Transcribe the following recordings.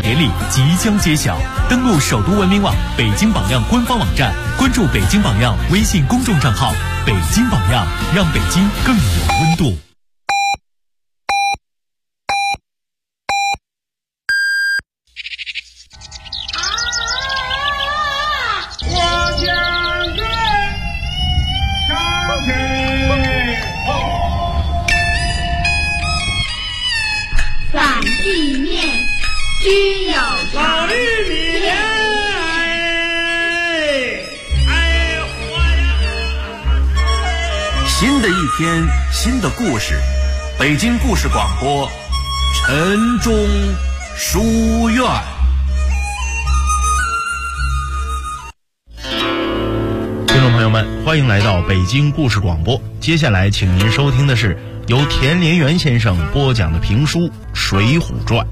典礼即将揭晓，登录首都文明网北京榜样官方网站，关注北京榜样微信公众账号，北京榜样，让北京更有温度。 反地面均有老绿米新的一天，新的故事，北京故事广播，晨钟书院。 听众朋友们，欢迎来到北京故事广播。接下来，请您收听的是由田连元先生播讲的评书《水浒传》。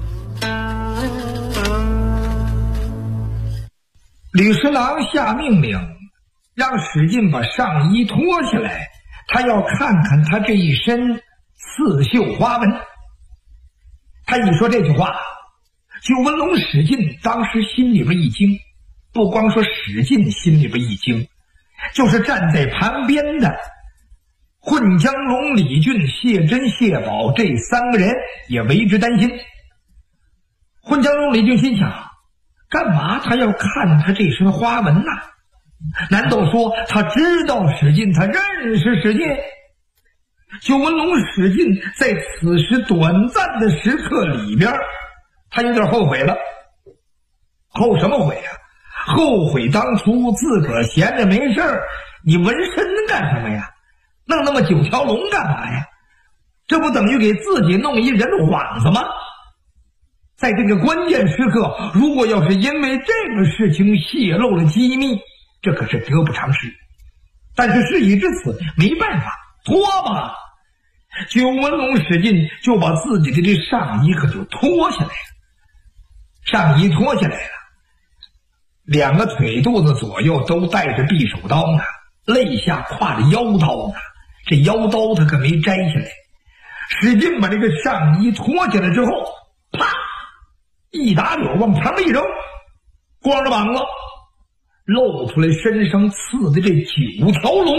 吕十郎下命令，让史进把上衣脱下来，他要看看他这一身刺绣花纹。他一说这句话，九纹龙史进当时心里边一惊，不光说史进心里边一惊，就是站在旁边的混江龙、李俊、谢珍、谢宝这三个人也为之担心。混江龙、李俊心想，干嘛他要看他这身花纹呢？难道说他知道史进，他认识史进？九纹龙史进在此时短暂的时刻里边，他有点后悔了。后什么悔啊？后悔当初自个儿闲着没事儿，你纹身干什么呀？弄那么9条龙干嘛呀？这不等于给自己弄一人幌子吗？在这个关键时刻，如果要是因为这个事情泄露了机密，这可是得不偿失。但是事已至此，没办法，脱吧。九纹龙史进就把自己的这上衣可就脱下来了。上衣脱下来了，两个腿肚子左右都带着匕首刀呢，肋下挎着腰刀呢，这腰刀他可没摘下来。史进把这个上衣脱下来之后，啪一打柳往旁边一扔，光着膀子露出来身上刺的这9条龙。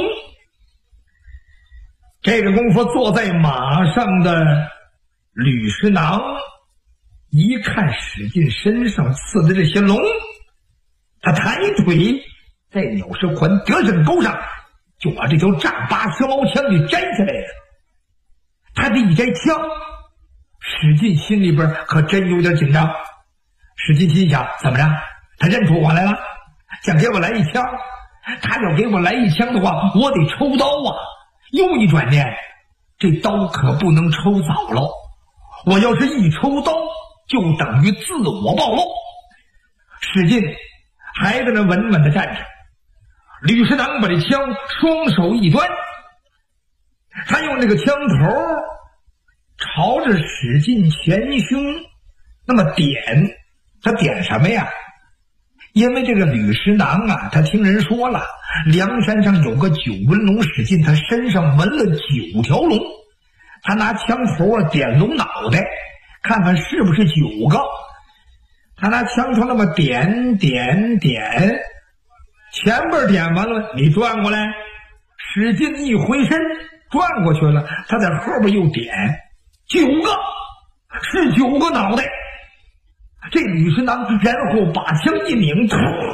这个功夫坐在马上的吕十郎一看史进身上刺的这些龙，他抬腿在鸟石环得胜钩上就把这条丈八蛇矛枪给摘下来了。他这一摘枪，史进心里边可真有点紧张。史进心想，怎么着？他认出我来了，想给我来一枪。他要给我来一枪的话，我得抽刀啊。又一转念，这刀可不能抽早了，我要是一抽刀，就等于自我暴露。史进还在那稳稳地站着，吕十郎把这枪双手一端，他用这个枪头朝着史进前胸那么点，他点什么呀？因为这个吕十郎啊，他听人说了，梁山上有个九纹龙史进，他身上纹了9条龙，他拿枪头啊点龙脑袋，看看是不是9个。他拿枪头那么点，前边点完了，你转过来，史进一回身转过去了，他在后边又点9个，是9个脑袋。这吕十郎然后把枪一拧，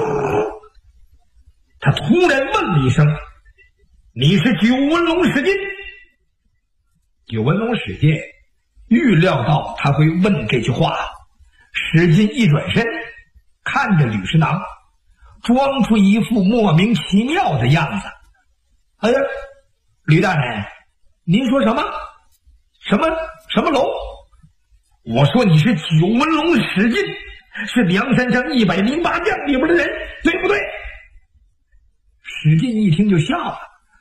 他突然问了一声，你是九纹龙史进？九纹龙史进预料到他会问这句话，史进一转身看着吕十郎，装出一副莫名其妙的样子。哎呀，吕大人，您说什么？什么龙？我说你是九纹龙史进，是梁山上108将里边的人，对不对？史进一听就笑了，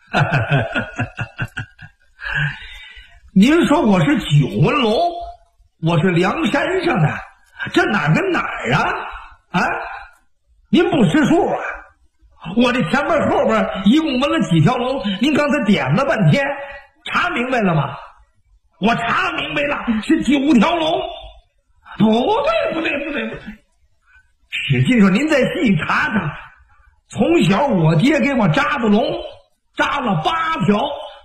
您说我是九纹龙，我是梁山上的，这哪跟哪儿啊？啊，您不识数啊？我这前边后边一共纹了几条龙，您刚才点了半天，查明白了吗？我查明白了，是9条龙。 不对。史进说：“您再细查查，从小我爹给我扎的龙，扎了8条，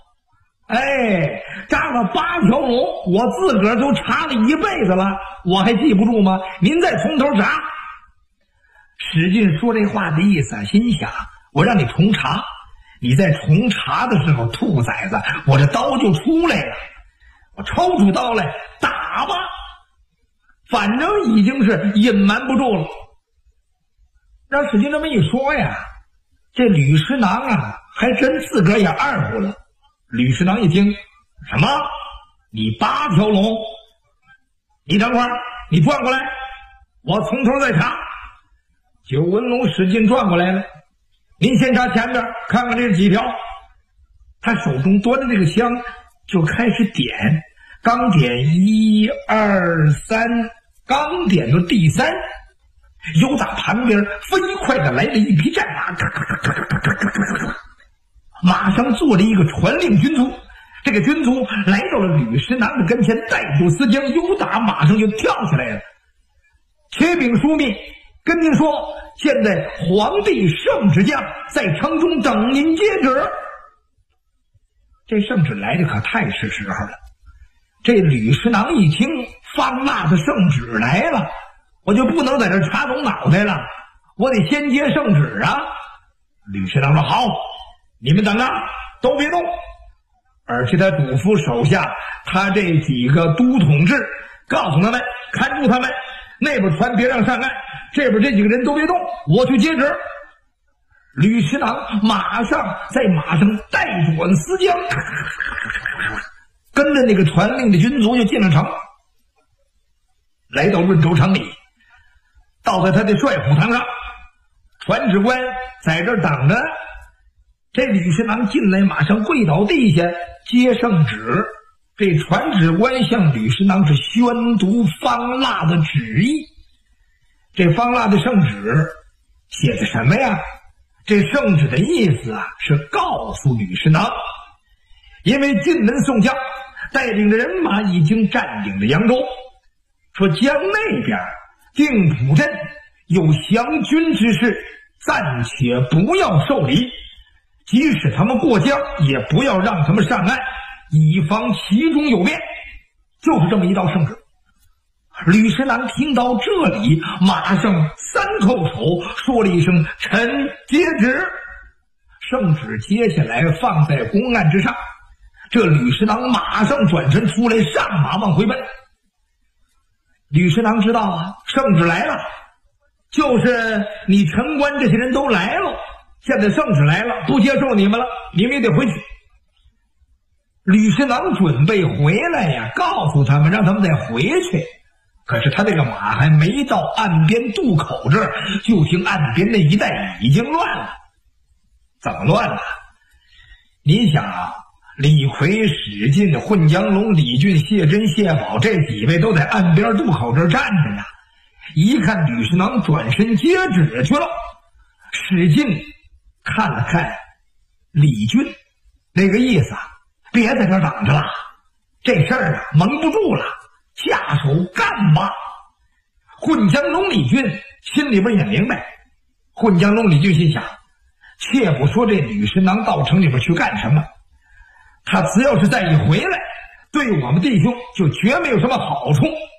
扎了8条龙，我自个儿都查了一辈子了，我还记不住吗？您再从头查。”史进说这话的意思，心想：我让你重查，你在重查的时候，兔崽子，我这刀就出来了，我抽出刀来打吧，反正已经是隐瞒不住了。让史进这么一说呀，这吕师囊啊，还真自个儿也二乎了。吕师囊一听，什么？你8条龙？你等会儿，你转过来，我从头再查。九纹龙史进转过来了，您先查前边，看看这是几条。他手中端着这个香，就开始点，刚点1、2、3，刚点到第3。由打旁边飞快的来了一匹战马，马上坐了一个传令军卒。这个军卒来到了吕师囊的跟前，带住丝缰，由打马上就跳起来了。启禀枢密，跟您说，现在皇帝圣旨将在城中等您接旨。这圣旨来的可太是时候了。这吕师囊一听方腊的圣旨来了，我就不能在这插动脑袋了，我得先接圣旨啊！吕师囊说：“好，你们等着，都别动。”而且他嘱咐手下他这几个都统制，告诉他们看住他们，那边船别让上岸，这边这几个人都别动，我去接旨。吕师囊马上在马上带转丝缰，跟着那个传令的军卒就进了城，来到润州城里。到在他的帅府堂上，传旨官在这儿等着。这吕师囊进来，马上跪倒地下接圣旨。这传旨官向吕师囊是宣读方腊的旨意。这方腊的圣旨写的什么呀？这圣旨的意思啊，是告诉吕师囊，因为晋门宋将带领着人马已经占领了扬州，说江那边定浦镇有降军之事，暂且不要受理，即使他们过江也不要让他们上岸，以防其中有变。就是这么一道圣旨。吕师囊听到这里，马上3叩首，说了一声：“臣接旨。”圣旨接下来放在公案之上。这吕师囊马上转身出来，上马往回奔。吕师囊知道啊，圣旨来了，就是你城关这些人都来了，现在圣旨来了，不接受你们了，你们也得回去。吕师囊准备回来呀，告诉他们让他们再回去。可是他这个马还没到岸边渡口这儿，就听岸边那一带已经乱了。怎么乱了？你想啊，李逵、史进、混江龙、李俊、谢珍、谢宝这几位都在岸边渡口这儿站着呢。一看吕师囊转身接旨去了，史进看了看李俊，那个意思啊，别在这儿等着了，这事儿啊蒙不住了，下手干吧。混江龙李俊心里边也明白，混江龙李俊心想，切不说这吕师囊到城里边去干什么，他只要是再一回来，对我们弟兄就绝没有什么好处。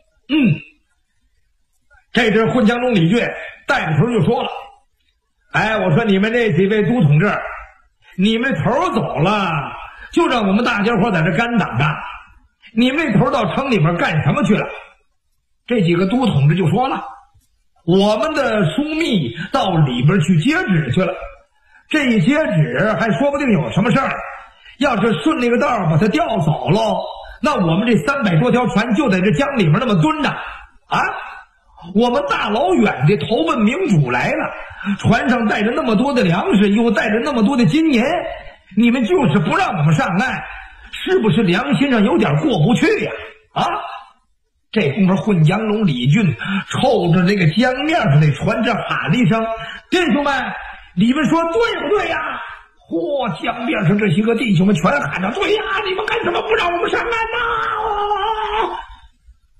这阵混江龙李俊带着头就说了：“我说你们这几位都统制，你们头走了，就让我们大家伙在这干等着。你们这头到城里面干什么去了？”这几个都统制就说了：“我们的枢密到里边去接旨去了，这一接旨还说不定有什么事儿。要是顺那个道把他调走了，那我们这300多条船就在这江里面那么蹲着啊！我们大老远的投奔明主来了，船上带着那么多的粮食，又带着那么多的金银，你们就是不让我们上岸，是不是良心上有点过不去呀？啊！”这功夫混江龙李俊冲着这个江面上那船这喊了一声：“弟兄们，你们说对不对呀？”江面上这些个弟兄们全喊着：“对呀！你们干什么不让我们上岸呢？”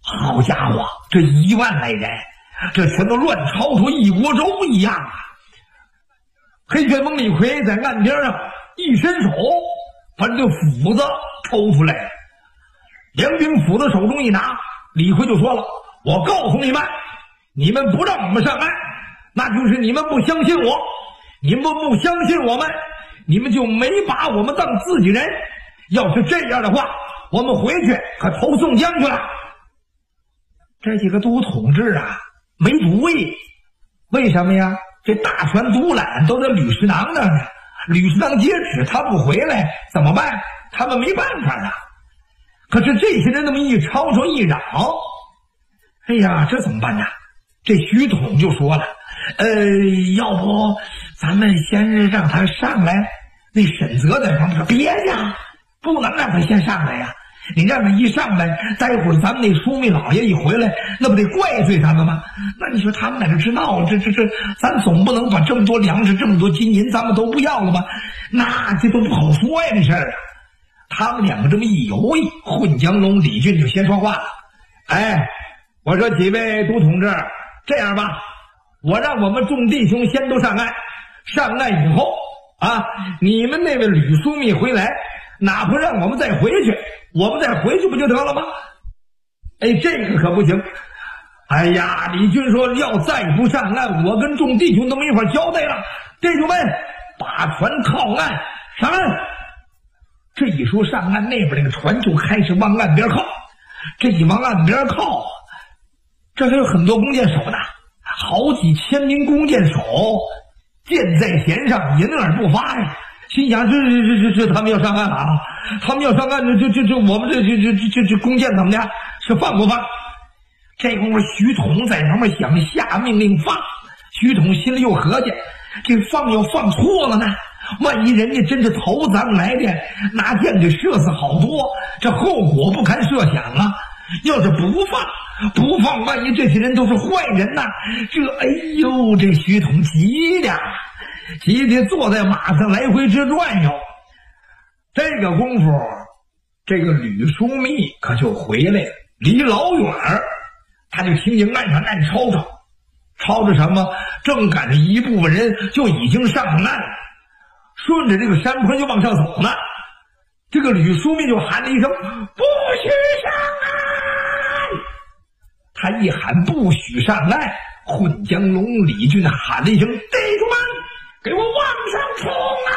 好家伙，这1万来人，这全都乱抄出一锅粥一样啊！黑旋风李逵在岸边上一伸手，把这个斧子抽出来了。梁兵斧子手中一拿，李逵就说了：“我告诉你们，你们不让我们上岸，那就是你们不相信我。你们不相信我们，你们就没把我们当自己人。要是这样的话，我们回去可投宋江去了。”这几个都统治啊，没主意。为什么呀？这大船独揽都在吕师囊那儿呢，吕师囊接旨，他不回来怎么办？他们没办法啊。可是这些人那么一吵吵一嚷，哎呀，这怎么办呢？这徐统就说了：“要不咱们先让他上来。”那沈泽在旁边说：“别呀，不能让他先上来呀！你让他一上来，待会儿咱们那枢密老爷一回来，那不得怪罪他们吗？那你说他们在这直闹，这，咱总不能把这么多粮食、这么多金银，咱们都不要了吧？那这都不好说呀，这事儿啊！”他们两个这么一犹豫，混江龙李俊就先说话了：“我说几位都统治，这样吧，我让我们众弟兄先都上岸，上岸以后啊，你们那位吕枢密回来，哪怕让我们再回去，我们再回去不就得了吗？”这个可不行。哎呀，李俊说要再不上岸，我跟众弟兄都没法交代了。弟兄们，把船靠岸，上岸。这一说上岸，那边那个船就开始往岸边靠。这一往岸边靠，这还有很多弓箭手呢，好几千名弓箭手，箭在弦上，隐而不发呀。心想这他们要上岸了啊！他们要上岸，这我们这弓箭怎么的？是放不放？这功夫徐统在旁边想下命令放，徐统心里又合计，这放要放错了呢，万一人家真是投咱们来的，拿箭给射死好多，这后果不堪设想啊！要是不放，万一这些人都是坏人呐，这徐统急的坐在马上来回直转悠。这个功夫，这个吕枢密可就回来了，离老远他就听见岸上暗吵着什么，正赶着一部分人就已经上岸了，顺着这个山坡就往上走呢。这个吕枢密就喊了一声：“不许上岸！”他一喊不许上岸，混江龙李俊喊了一声：“弟兄们，给我往上冲啊！”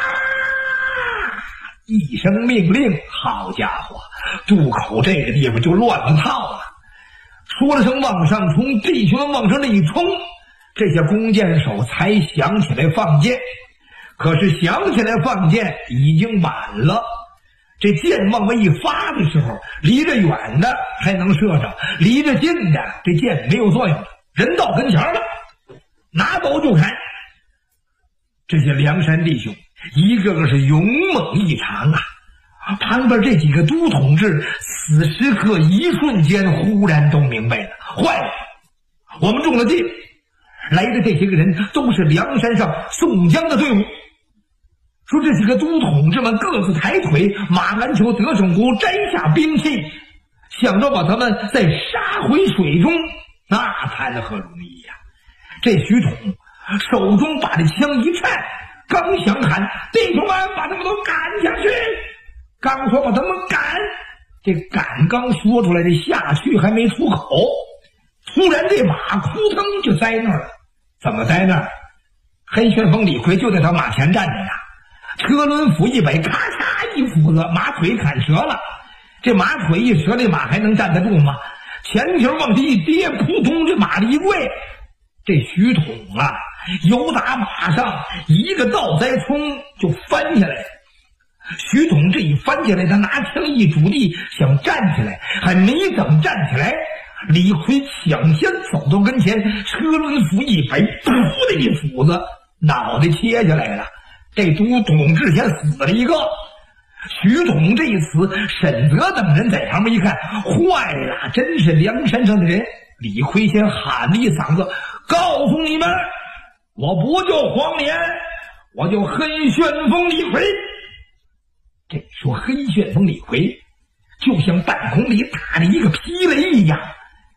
一声命令，好家伙，渡口这个地方就乱了套了。说了声往上冲，弟兄们往上这一冲，这些弓箭手才想起来放箭。可是想起来放箭已经晚了，这箭往外一发的时候，离着远的还能射着，离着近的这箭没有作用了，人到跟前了，拿刀就砍。这些梁山弟兄一个个是勇猛异常啊！旁边这几个都统治此时刻一瞬间忽然都明白了，坏了，我们中了计了。来的这些个人都是梁山上宋江的队伍。说这几个都统治们各自抬腿，马兰球得胜鼓摘下兵器，想着把他们再杀回水中，那谈何容易呀！这徐统手中把这枪一颤，刚想喊弟兄们把他们都赶下去，刚说把他们赶，这赶刚说出来，这下去还没出口，突然这马扑腾就栽那儿了。怎么栽那儿？黑旋风李逵就在他马前站着呢，车轮斧一摆，咔嚓一斧子，马腿砍折了。这马腿一折，这马还能站得住吗？前蹄往下一跌，扑通，这马一跪。这徐统啊，由打马上一个倒栽冲就翻下来。徐统这一翻下来，他拿枪一拄地想站起来，还没等站起来，李逵抢先走到跟前，车轮斧一摆，噗的一斧子，脑袋切下来了。这都统治先死了一个。徐统这一死，沈泽等人在旁边一看，坏了，真是梁山上的人。李逵先喊了一嗓子，告诉你们，我不叫黄连，我叫黑旋风李逵。这说黑旋风李逵就像半空里打了一个霹雷一样，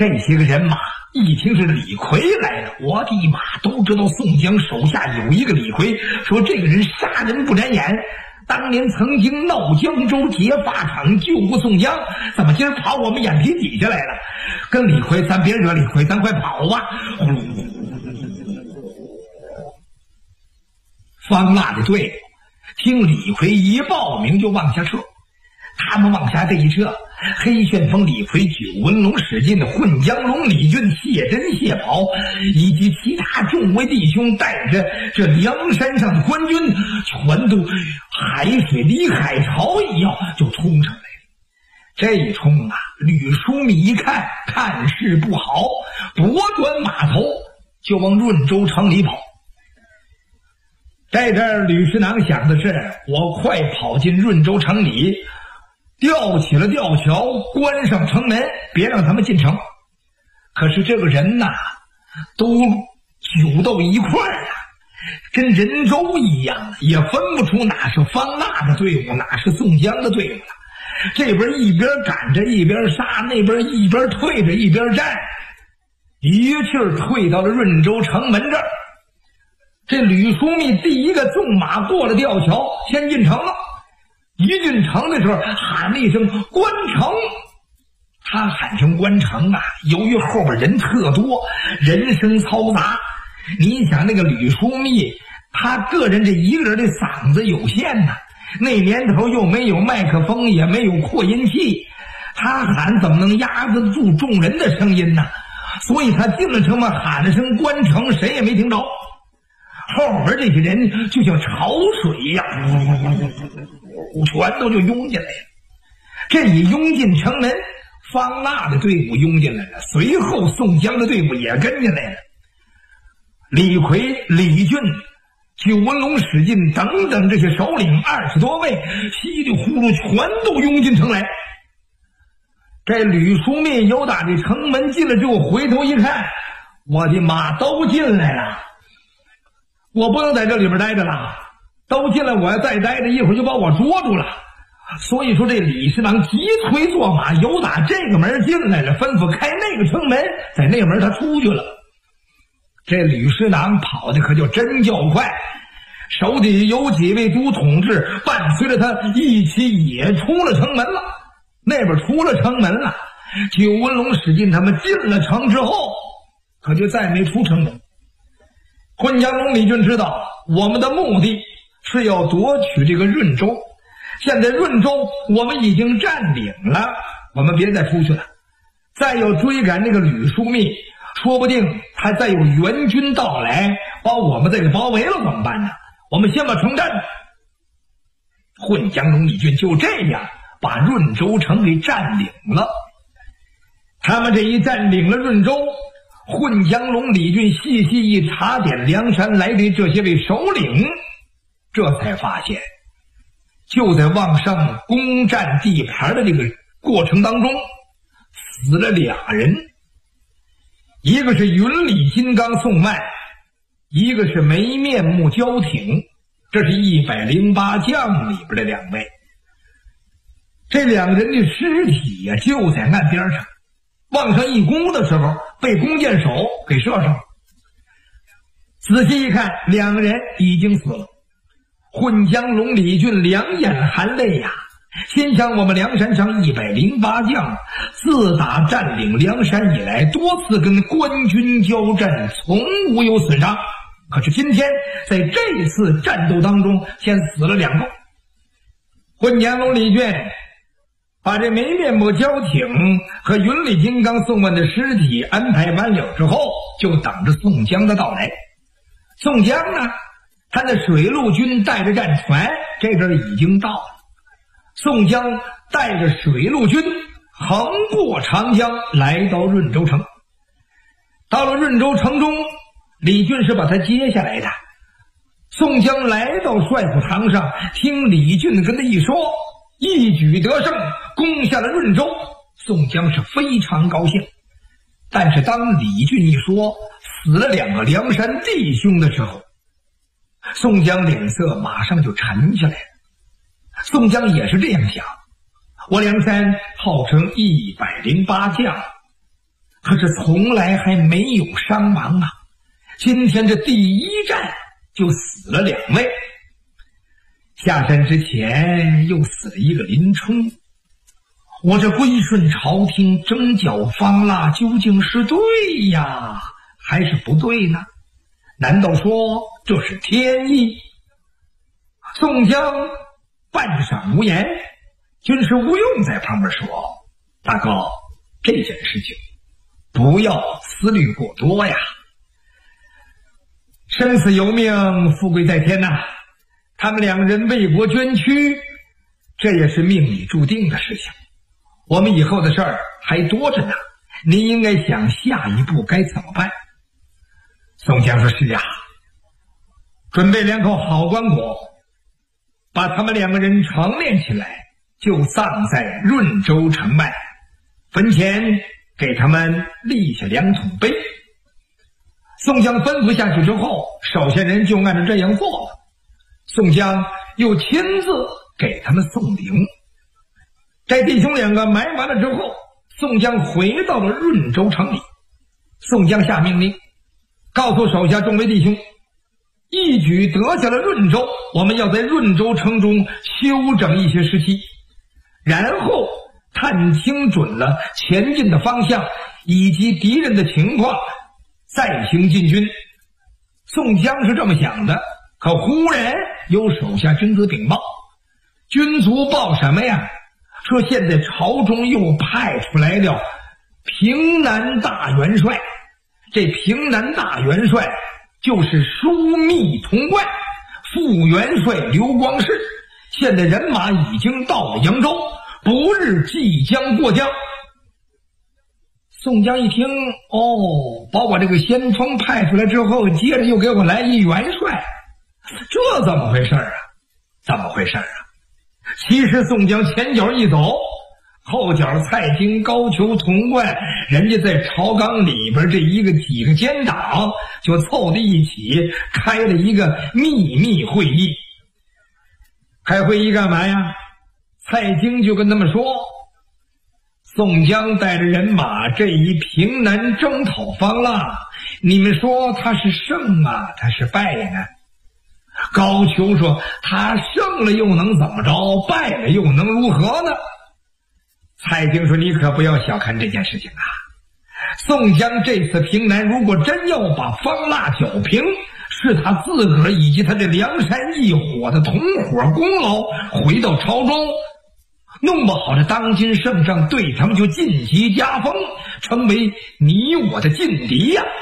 这些个人马一听是李逵来了，我的妈，都知道宋江手下有一个李逵，说这个人杀人不眨眼，当年曾经闹江州劫法场救过宋江，怎么今儿跑我们眼皮底下来了？跟李逵，咱别惹李逵，咱快跑吧！方腊的队伍听李逵一报名就往下撤，他们往下这一撤，黑旋风李逵、九纹龙史进、混江龙李俊、谢珍、谢宝以及其他众位弟兄带着这梁山上的官军，全都海水离海潮一样就冲上来了。这一冲啊，吕书密一看看势不好，拨转马头就往润州城里跑。在这儿，吕师囊想的是，我快跑进润州城里，吊起了吊桥，关上城门，别让他们进城。可是这个人呐，都揪到一块儿了，跟人州一样，也分不出哪是方腊的队伍，哪是宋江的队伍了。这边一边赶着一边杀，那边一边退着一边战，一气儿退到了润州城门这儿。这吕书密第一个纵马过了吊桥，先进城了。一进城的时候喊了一声关城，他喊成关城啊，由于后边人特多，人声嘈杂，你想那个吕书密他个人这一个人的嗓子有限呐，那年头又没有麦克风，也没有扩音器，他喊怎么能压得住众人的声音呢？所以他进了城嘛，喊了声关城，谁也没听着。后边这些人就像潮水一样，全都就涌进来了。这一涌进城门，方腊的队伍涌进来了，随后宋江的队伍也跟进来了。李逵、李俊、九纹龙史进等等这些首领20多位，稀里呼噜全都涌进城来。这吕书密由打这城门进了之后，回头一看，我的妈，都进来了，我不能在这里边待着了，都进来，我要再待着一会儿就把我捉住了。所以说这李师囊急催坐马，由打这个门进来了，吩咐开那个城门，在那门他出去了。这吕师囊跑的可就真叫快，手底有几位都统制伴随着他一起也出了城门了。那边出了城门了，九纹龙史进他们进了城之后，可就再没出城门。混江龙李俊知道我们的目的是要夺取这个润州，现在润州我们已经占领了，我们别再出去了，再要追赶那个吕书密，说不定他再有援军到来，把我们再给包围了怎么办呢？我们先把城占了。混江龙李俊就这样把润州城给占领了。他们这一占领了润州，混江龙李俊细细一查点梁山来的这些位首领，这才发现就在往上攻占地盘的这个过程当中死了俩人，一个是云里金刚宋迈，一个是没面目焦挺，这是108将里边的两位。这两人的尸体呀，就在岸边上，往上一攻的时候被弓箭手给射上了。仔细一看，两个人已经死了。混江龙李俊两眼含泪呀，心想我们梁山上108将自打占领梁山以来，多次跟官军交战，从无有损伤，可是今天在这次战斗当中先死了两个。混江龙李俊把这没面目焦挺和云里金刚宋万的尸体安排完了之后，就等着宋江的到来。宋江呢，他的水陆军带着战船这阵已经到了。宋江带着水陆军横过长江，来到润州城。到了润州城中，李俊是把他接下来的。宋江来到帅府堂上，听李俊跟他一说，一举得胜，攻下了润州。宋江是非常高兴，但是当李俊一说死了两个梁山弟兄的时候，宋江脸色马上就沉下来了。宋江也是这样想，我梁山号称108将， 可是从来还没有伤亡啊。今天这第一战就死了2位，下山之前又死了一个林冲。我这归顺朝廷征剿方腊究竟是对呀还是不对呢？难道说这是天意？宋江半晌无言，军师吴用在旁边说：大哥，这件事情不要思虑过多呀，生死由命，富贵在天呐。他们2人为国捐躯，这也是命里注定的事情。我们以后的事儿还多着呢，您应该想下一步该怎么办。宋江说：是啊，准备2口好棺椁，把他们2个人成殓起来，就葬在润州城外，坟前给他们立下2桶碑。宋江吩咐下去之后，手下人就按照这样做了。宋江又亲自给他们送灵。这弟兄2个埋完了之后，宋江回到了润州城里。宋江下命令，告诉手下众位弟兄，一举得下了润州，我们要在润州城中休整一些时期，然后探清准了前进的方向以及敌人的情况，再行进军。宋江是这么想的，可忽然有手下军子禀报，军卒报什么呀？说现在朝中又派出来了平南大元帅。这平南大元帅就是枢密童贯副元帅刘光世，现在人马已经到了扬州，不日即将过江。宋江一听，把我这个先锋派出来之后，接着又给我来一元帅，这怎么回事啊？怎么回事啊？其实宋江前脚一走，后脚蔡京、高俅、童贯，人家在朝纲里边这几个奸党就凑在一起开了一个秘密会议。开会议干嘛呀？蔡京就跟他们说，宋江带着人马这一平南征讨方腊，你们说他是胜啊他是败呢？高俅说，他胜了又能怎么着，败了又能如何呢？蔡京说，你可不要小看这件事情啊，宋江这次平南如果真要把方腊剿平，是他自个儿以及他这梁山一伙的同伙功劳，回到朝中弄不好这当今圣上对他们就晋级加封，成为你我的劲敌呀。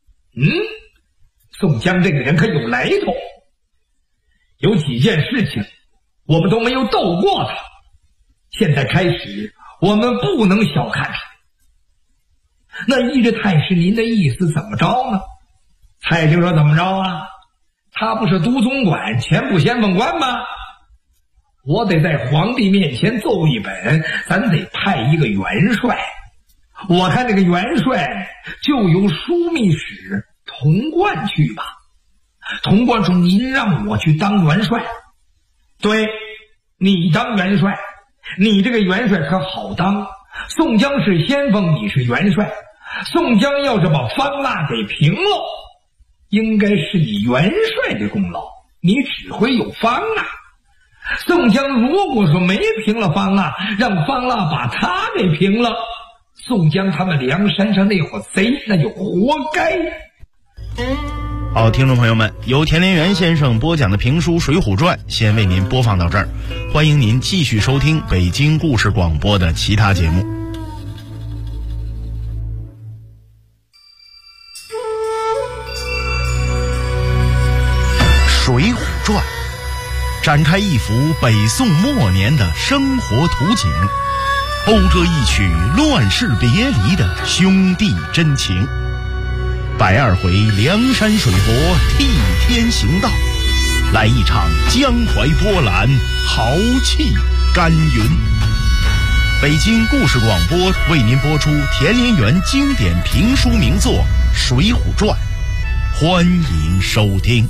宋江这个人可有来头，有几件事情我们都没有斗过他，现在开始我们不能小看他。那依着太师您的意思怎么着呢？蔡京说，怎么着啊？他不是都总管前部先锋官吗？我得在皇帝面前奏一本，咱得派一个元帅。我看这个元帅就由枢密使童贯去吧。童贯说，您让我去当元帅？对，你当元帅，你这个元帅可好当。宋江是先锋，你是元帅。宋江要是把方腊给平了，应该是你元帅的功劳，你指挥有方啊。宋江如果说没平了方腊，让方腊把他给平了，宋江他们梁山上那伙贼那就活该。 好，听众朋友们，由田连元先生播讲的评书《水浒传》先为您播放到这儿，欢迎您继续收听北京故事广播的其他节目。《水浒传》展开一幅北宋末年的生活图景，讴歌一曲乱世别离的兄弟真情。120回梁山水泊替天行道，来一场江淮波澜，豪气干云。北京故事广播为您播出田连元经典评书名作《水浒传》，欢迎收听。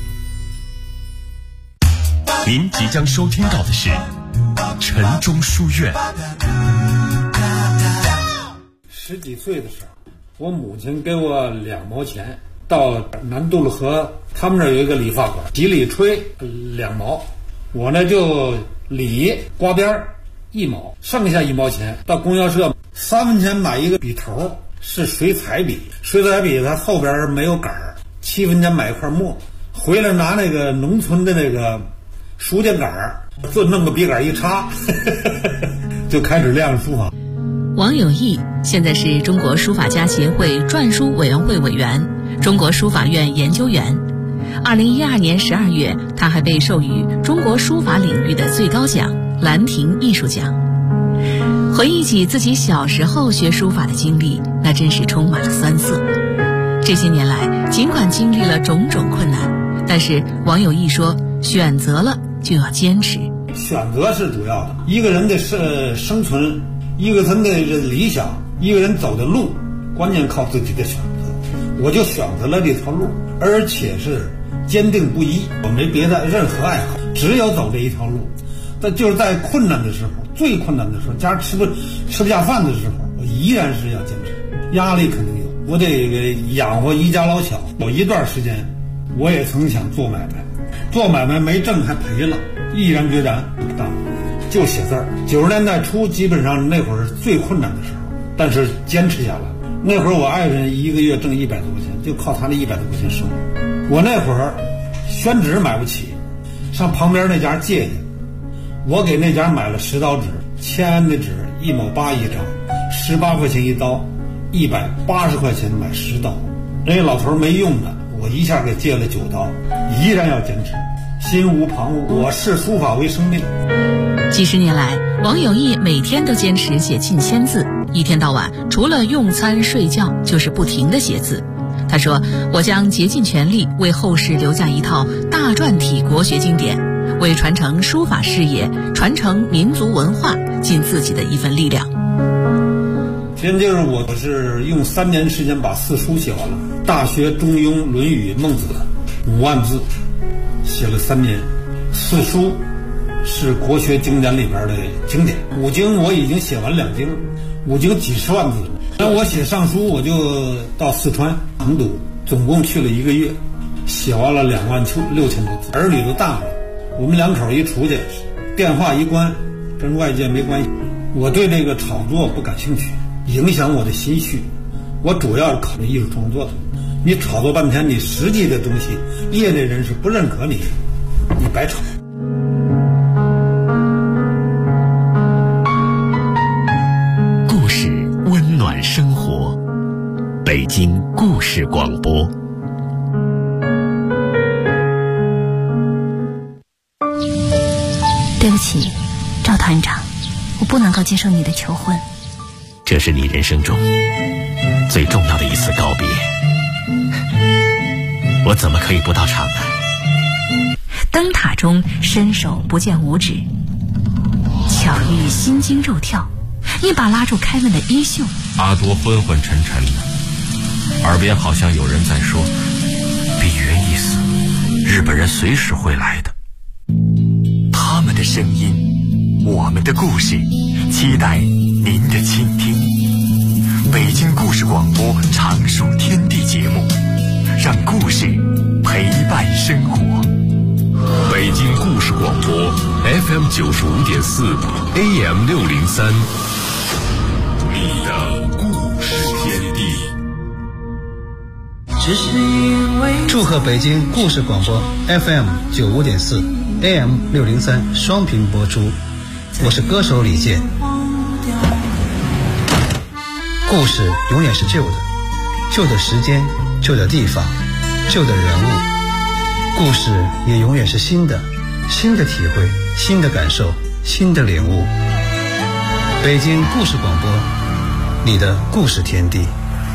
您即将收听到的是陈中书院。 10几岁的时候， 我母亲给我2毛钱，到南渡了河，他们那儿有一个理发馆，洗理吹2毛，我呢就理刮边1毛，剩下1毛钱到供销社3分钱买一个笔头，是水彩笔，水彩笔它后边没有杆儿，7分钱买一块墨，回来拿那个农村的那个书架杆儿，就弄个笔杆一插就开始练书法。 王有义现在是中国书法家协会篆书委员会委员、中国书法院研究员。2012年12月，他还被授予中国书法领域的最高奖兰亭艺术奖。回忆起自己小时候学书法的经历，那真是充满了酸涩。这些年来，尽管经历了种种困难，但是王有义说，选择了就要坚持。 选择是主要的，一个人的生存，一个人的理想，一个人走的路，关键靠自己的选择。我就选择了这条路，而且是坚定不移，我没别的任何爱好，只有走这一条路。但就是在困难的时候，最困难的时候，家吃不下饭的时候，我依然是要坚持。压力肯定有，我得养活一家老小。有一段时间，我也曾想做买卖，做买卖没挣还赔了，毅然决然不干了，就写字儿。90年代初，基本上那会儿是最困难的时候，但是坚持下来。那会儿我爱人一个月挣100多块钱，就靠他那100多块钱生活。我那会儿宣纸买不起，上旁边那家借去，我给那家买了10刀纸，签的纸1毛8一张，18块钱一刀，180块钱买10刀。人家老头没用的，我一下给借了9刀，依然要坚持，心无旁骛。我视书法为生命。 几十年来，王有义每天都坚持写近1000字，一天到晚除了用餐睡觉就是不停地写字。他说，我将竭尽全力为后世留下一套大篆体国学经典，为传承书法事业、传承民族文化尽自己的一份力量。 先就是我是用3年时间把4书写完了，《大学》《中庸》《论语》《孟子》5万字，写了3年。4书是国学经典里边的经典，5经我已经写完2经，5经几十万字了。那我写上书，我就到四川成都，总共去了1个月，写完了26000多字。儿女都大了，我们2口一出去，电话一关，跟外界没关系。我对这个炒作不感兴趣，影响我的心绪。我主要是考虑艺术创作的。你炒作半天，你实际的东西，业内人士不认可你，你白炒。 故事温暖生活，北京故事广播。 对不起，赵团长，我不能够接受你的求婚。 这是你人生中最重要的一次告别，我怎么可以不到场呢？ 灯塔中伸手不见五指，巧遇心惊肉跳，一把拉住凯文的衣袖。 阿多昏昏沉沉的，耳边好像有人在说：比约一死，日本人随时会来的。 他们的声音，我们的故事，期待您的倾听。北京故事广播常数天地节目，让故事陪伴生活。 北京故事广播 FM 95.4 AM 603，你的故事天地。 祝贺北京故事广播 FM 95.4 AM 603双屏播出。我是歌手李健。故事永远是旧的，旧的时间，旧的地方，旧的人物。故事也永远是新的，新的体会，新的感受，新的领悟。北京故事广播，你的故事天地。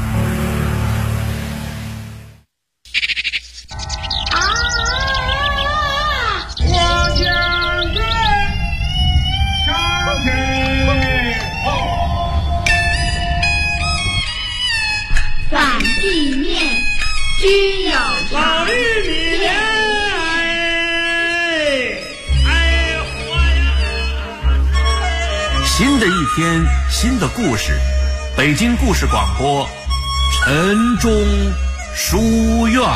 反地面，居有老玉米莲， 新的一天，新的故事，北京故事广播， 城中书院。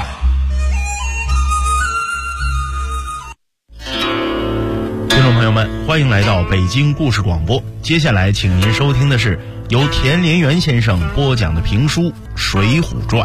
听众朋友们，欢迎来到北京故事广播。接下来请您收听的是由田连元先生播讲的评书《水浒传》。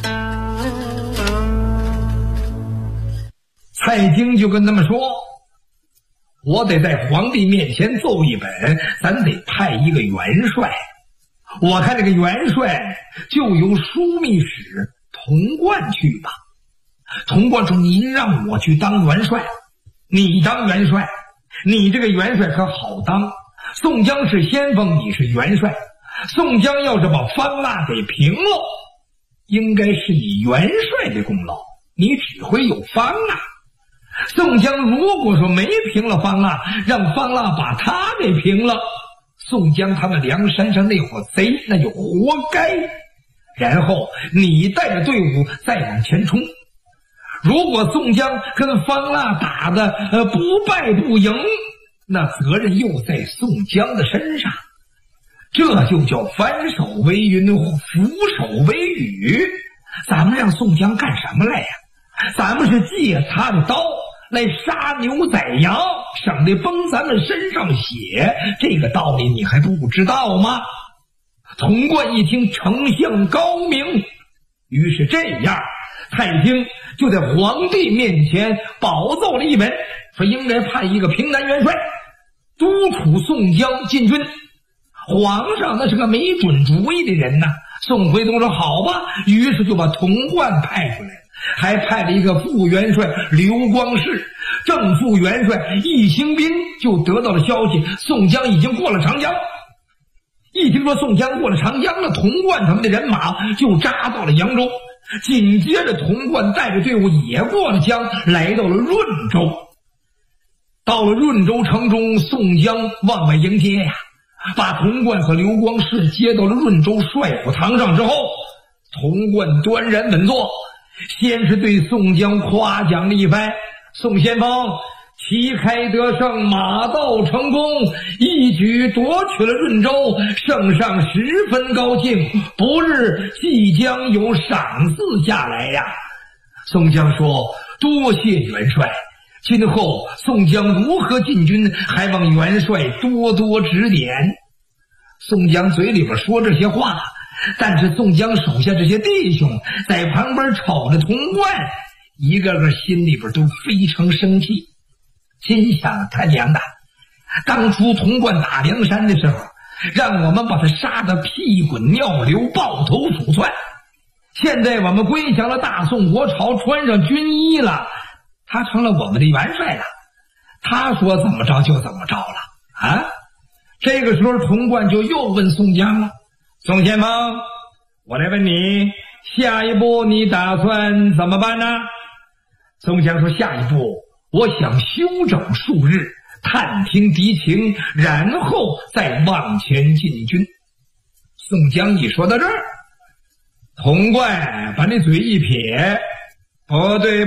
蔡京就跟他们说，我得在皇帝面前奏一本，咱得派一个元帅。我看这个元帅就由枢密使童贯去吧。童贯说，您让我去当元帅，你当元帅，你这个元帅可好当。宋江是先锋，你是元帅。宋江要是把方腊给平了，应该是你元帅的功劳，你指挥有方腊。宋江如果说没平了方腊，让方腊把他给平了，宋江他们梁山上那伙贼那就活该。然后你带着队伍再往前冲，如果宋江跟方腊打的不败不赢，那责任又在宋江的身上，这就叫翻手为云，覆手为雨。咱们让宋江干什么来呀？咱们是借他的刀来杀牛宰羊，省得崩咱们身上血，这个道理你还不知道吗？童贯一听，丞相高明，于是这样，蔡京就在皇帝面前保奏了一本，说应该派一个平南元帅督促宋江进军。皇上那是个没准主意的人呐。宋徽宗说好吧，于是就把童贯派出来了，还派了一个副元帅刘光世，正副元帅一行兵就得到了消息，宋江已经过了长江。一听说宋江过了长江了，童贯他们的人马就扎到了扬州。紧接着童贯带着队伍也过了江，来到了润州。到了润州城中，宋江往外迎接呀，把童贯和刘光世接到了润州帅府堂上之后，童贯端然稳坐，先是对宋江夸奖了一番。宋先锋旗开得胜，马到成功，一举夺取了润州，圣上十分高兴，不日即将有赏赐下来呀。宋江说，多谢元帅，今后宋江如何进军，还望元帅多多指点。宋江嘴里边说这些话，但是宋江手下这些弟兄在旁边瞅着童贯，一个个心里边都非常生气，心想他娘的，当初童贯打梁山的时候，让我们把他杀得屁滚尿流，抱头鼠窜，现在我们归降了大宋国朝，穿上军衣了，他成了我们的元帅了，他说怎么着就怎么着了啊！这个时候童贯就又问宋江了，宋先锋，我来问你，下一步你打算怎么办呢？宋江说，下一步我想休整数日，探听敌情，然后再往前进军。宋江一说到这儿，童贯把那嘴一撇，不对，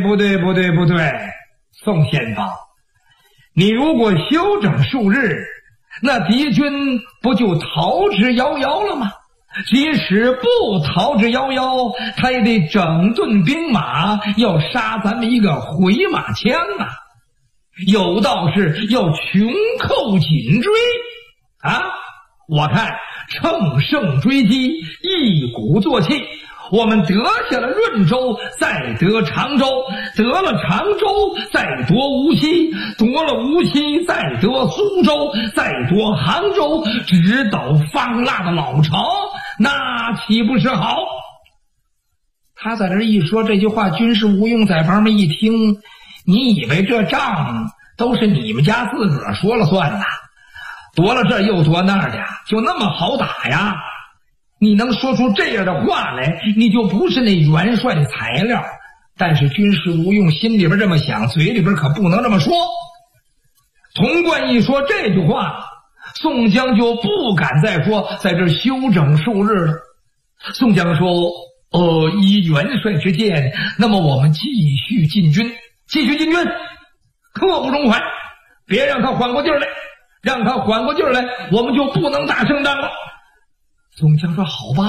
宋先锋，你如果休整数日，那敌军不就逃之夭夭了吗？即使不逃之夭夭，他也得整顿兵马，要杀咱们一个回马枪啊！有道是要穷寇紧追啊！我看乘胜追击，一鼓作气，我们得下了润州，再得常州，得了常州，再夺无锡，夺了无锡，再得苏州，再夺杭州，直捣方腊的老巢，那岂不是好？他在这一说这句话，军师吴用在旁边一听，你以为这仗都是你们家自个儿说了算呐？夺了这又夺那儿的，就那么好打呀？你能说出这样的话来，你就不是那元帅的材料。但是军师吴用心里边这么想，嘴里边可不能这么说。童贯一说这句话，宋江就不敢再说在这休整数日了。宋江说，依元帅之见，那么我们继续进军，刻不容缓，别让他缓过劲儿来，让他缓过劲儿来，我们就不能打胜仗了。宋江说，好吧，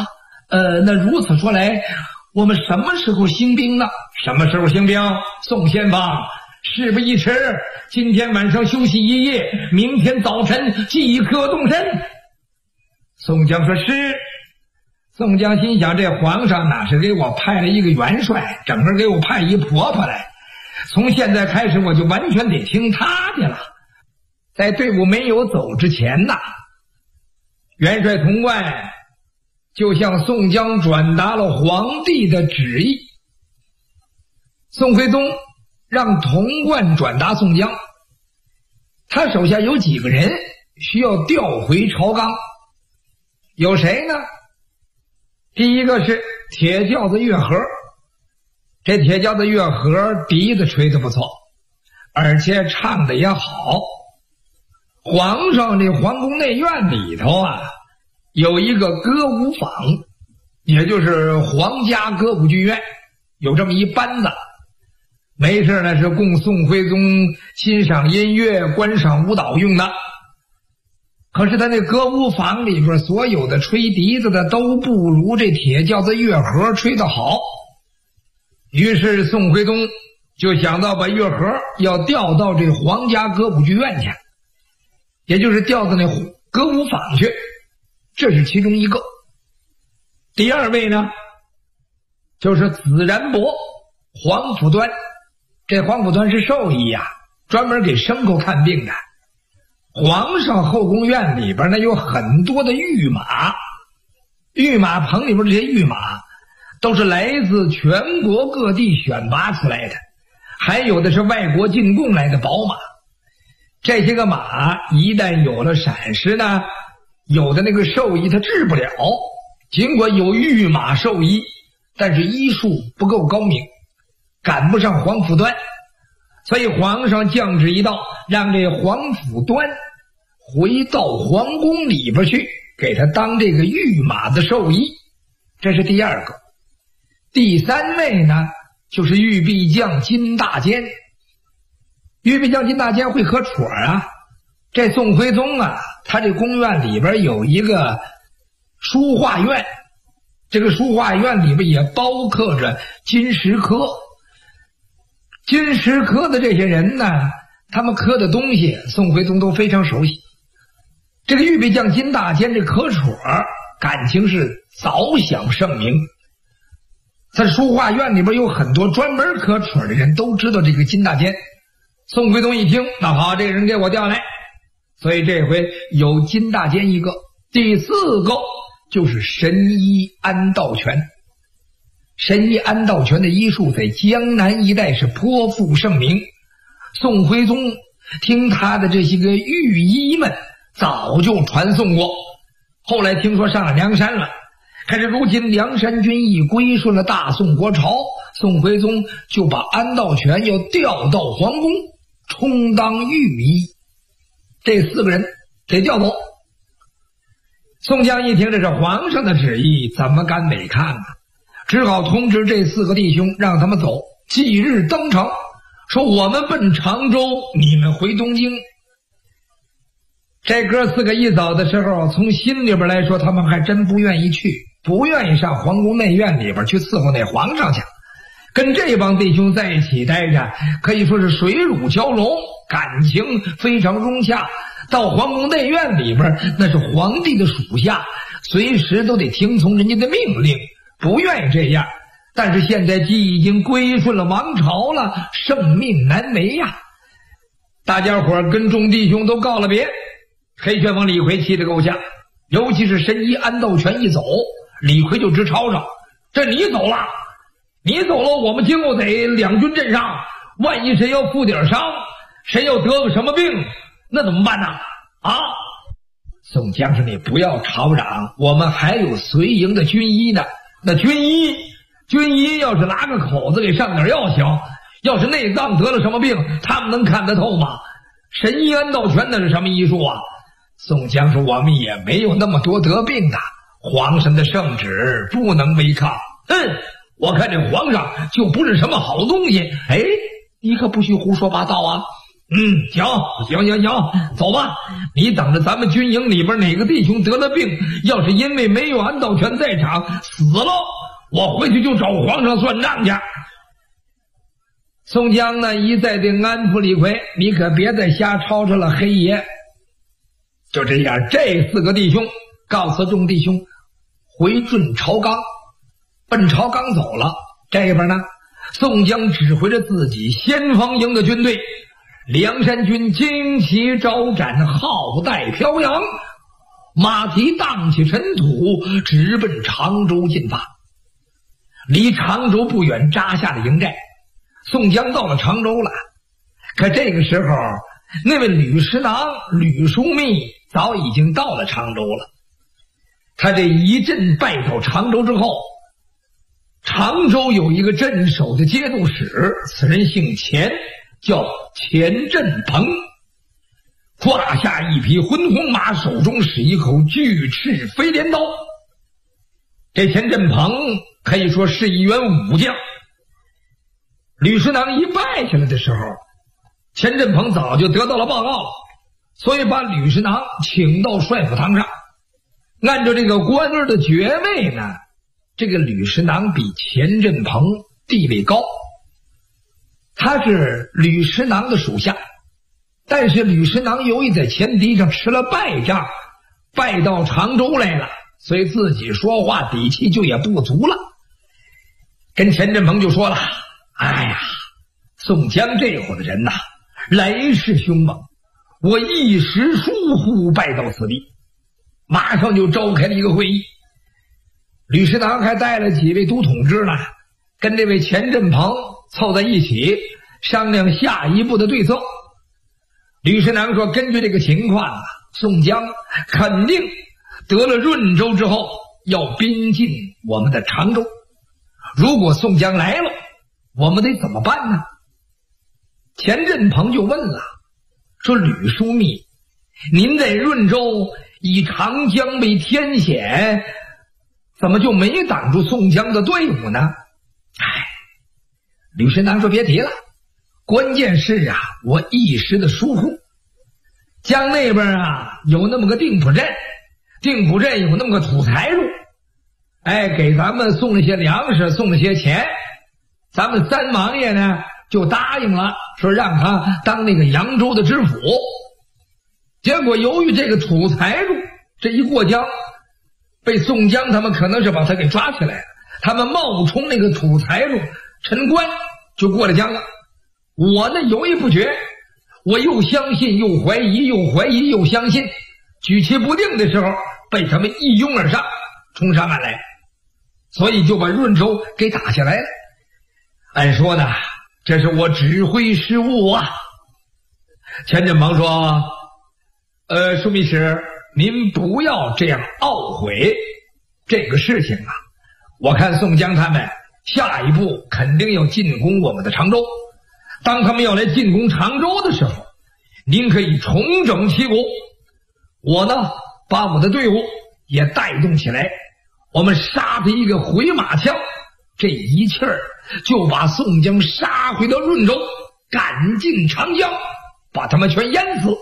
那如此说来，我们什么时候兴兵呢？什么时候兴兵？宋先锋，事不宜迟，今天晚上休息一夜，明天早晨即刻动身。宋江说是。宋江心想，这皇上哪是给我派了一个元帅，整个给我派一婆婆来，从现在开始我就完全得听他的了。在队伍没有走之前呐，元帅童贯就向宋江转达了皇帝的旨意。宋徽宗让童贯转达宋江，他手下有几个人需要调回朝纲，有谁呢？第一个是铁轿子月和，这铁轿子月和笛子吹得不错，而且唱得也好。皇上这皇宫内院里头啊，有一个歌舞坊，也就是皇家歌舞剧院，有这么一班子，没事呢是供宋徽宗欣赏音乐、观赏舞蹈用的。可是他那歌舞坊里边所有的吹笛子的都不如这铁轿子月和吹得好，于是宋徽宗就想到把月和要调到这皇家歌舞剧院去，也就是调到那歌舞坊去，这是其中一个。第二位呢，就是子然伯黄甫端。这黄甫端是兽医呀，专门给牲口看病的。皇上后宫院里边呢有很多的御马，御马棚里边这些御马都是来自全国各地选拔出来的，还有的是外国进贡来的宝马。这些个马一旦有了闪失呢，有的那个兽医他治不了，尽管有御马兽医，但是医术不够高明，赶不上黄甫端。所以皇上降旨一道，让这黄甫端回到皇宫里边去，给他当这个御马的兽医。这是第二个。第三位呢，就是御壁将金大坚。御壁将金大坚会喝楚啊。这宋徽宗啊，他这宫院里边有一个书画院，这个书画院里边也包刻着金石刻。金石刻的这些人呢，他们刻的东西宋徽宗都非常熟悉。这个御壁将金大坚这刻楚感情是早享盛名，在书画院里边有很多专门刻楚的人都知道这个金大坚。宋徽宗一听，那好，这个人给我调来，所以这回有金大坚一个。第四个就是神医安道全。神医安道全的医术在江南一带是颇负盛名，宋徽宗听他的这些个御医们早就传颂过，后来听说上了梁山了，可是如今梁山军一归顺了大宋国朝，宋徽宗就把安道全要调到皇宫充当御医，这四个人得调走。宋江一听这是皇上的旨意，怎么敢违抗啊？只好通知这四个弟兄让他们走，即日登城，说我们奔常州，你们回东京。这哥四个一走的时候，从心里边来说他们还真不愿意去，不愿意上皇宫内院里边去伺候那皇上去，跟这帮弟兄在一起待着可以说是水乳交融，感情非常融洽。到皇宫内院里边，那是皇帝的属下，随时都得听从人家的命令，不愿意这样。但是现在既已经归顺了王朝了，圣命难违呀。大家伙跟众弟兄都告了别，黑旋风李逵气得够呛，尤其是神医安道全一走，李逵就直吵吵，这你走了，你走了，我们今后得两军阵上，万一谁要负点伤，谁要得个什么病，那怎么办呢？啊！宋江说，你不要吵嚷，我们还有随营的军医呢。那军医要是拉个口子给上点药行，要是内脏得了什么病，他们能看得透吗？神医安道全那是什么医术啊？宋江说，我们也没有那么多得病的，皇上的圣旨不能违抗。我看这皇上就不是什么好东西。哎，你可不许胡说八道啊！ 行，走吧。你等着咱们军营里边哪个弟兄得了病，要是因为没有安道全在场死了，我回去就找皇上算账去。宋江呢一再的安抚李逵，你可别再瞎吵吵了，黑爷。就这样，这4个弟兄告诉众弟兄回奔朝纲，奔朝纲走了。这边呢，宋江指挥着自己先锋营的军队，梁山军旌旗招展，号带飘扬，马蹄荡起尘土，直奔常州进发。离常州不远扎下了营寨。宋江到了常州了，可这个时候那位吕师囊吕枢密早已经到了常州了。他这一阵败到常州之后，常州有一个镇守的节度使，此人姓钱，叫钱振鹏，胯下一匹浑红马，手中使一口巨赤飞镰刀。这钱振鹏可以说是一员武将。吕师囊一败下来的时候，钱振鹏早就得到了报告了，所以把吕师囊请到帅府堂上。按照这个官儿的爵位呢，这个吕师囊比钱振鹏地位高，他是吕师囊的属下。但是吕师囊由于在前敌上吃了败仗，败到常州来了，所以自己说话底气就也不足了。跟钱振鹏就说了，哎呀，宋江这伙的人呐，来势凶猛，我一时疏忽败到此地。马上就召开了一个会议，吕师囊还带了几位都统制呢，跟这位钱振鹏凑在一起商量下一步的对策。吕师囊说，根据这个情况啊，宋江肯定得了润州之后要逼近我们的常州，如果宋江来了，我们得怎么办呢？钱振鹏就问了，说吕枢密，您在润州以长江为天险，怎么就没挡住宋江的队伍呢？吕师囊说，别提了，关键是啊，我一时的疏忽。江那边啊有那么个定浦镇，定浦镇有那么个土财主，给咱们送了些粮食，送了些钱，咱们三王爷呢就答应了，说让他当那个扬州的知府。结果由于这个土财主这一过江，被宋江他们可能是把他给抓起来了，他们冒充那个土财主陈官就过了江了。我呢犹豫不决，我又相信又怀疑，又怀疑又相信，举棋不定的时候被他们一拥而上，冲上岸来，所以就把润州给打下来了。按说呢，这是我指挥失误啊。钱振鹏说，枢密使，您不要这样懊悔，这个事情啊，我看宋江他们下一步肯定要进攻我们的常州。当他们要来进攻常州的时候，您可以重整旗鼓，我呢把我的队伍也带动起来，我们杀他一个回马枪，这一气儿就把宋江杀回到润州，赶进长江，把他们全淹死。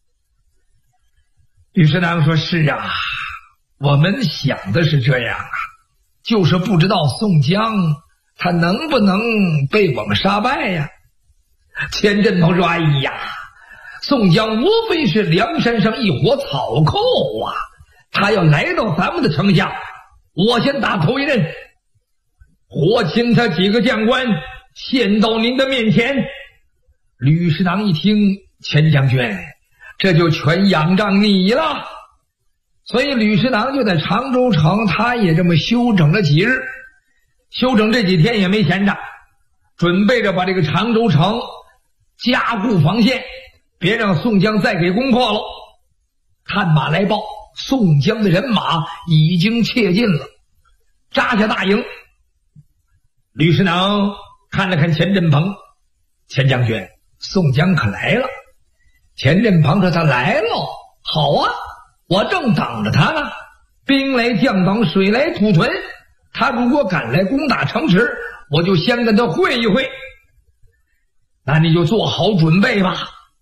吕师囊说，是啊，我们想的是这样啊，就是不知道宋江他能不能被我们杀败呀。钱振鹏说，哎呀，宋江无非是梁山上一伙草寇啊，他要来到咱们的城下，我先打头一任，我请他几个将官献到您的面前。吕师囊一听，钱将军，这就全仰仗你了。所以吕师囊就在常州城，他也这么休整了几日，休整这几天也没闲着，准备着把这个常州城加固防线，别让宋江再给攻破了。探马来报，宋江的人马已经切近了，扎下大营。吕师囊看了看钱振鹏，钱将军，宋江可来了。钱振鹏说，他来了，好啊，我正等着他呢。兵来将挡，水来土屯，他如果敢来攻打城池，我就先跟他会一会。那你就做好准备吧，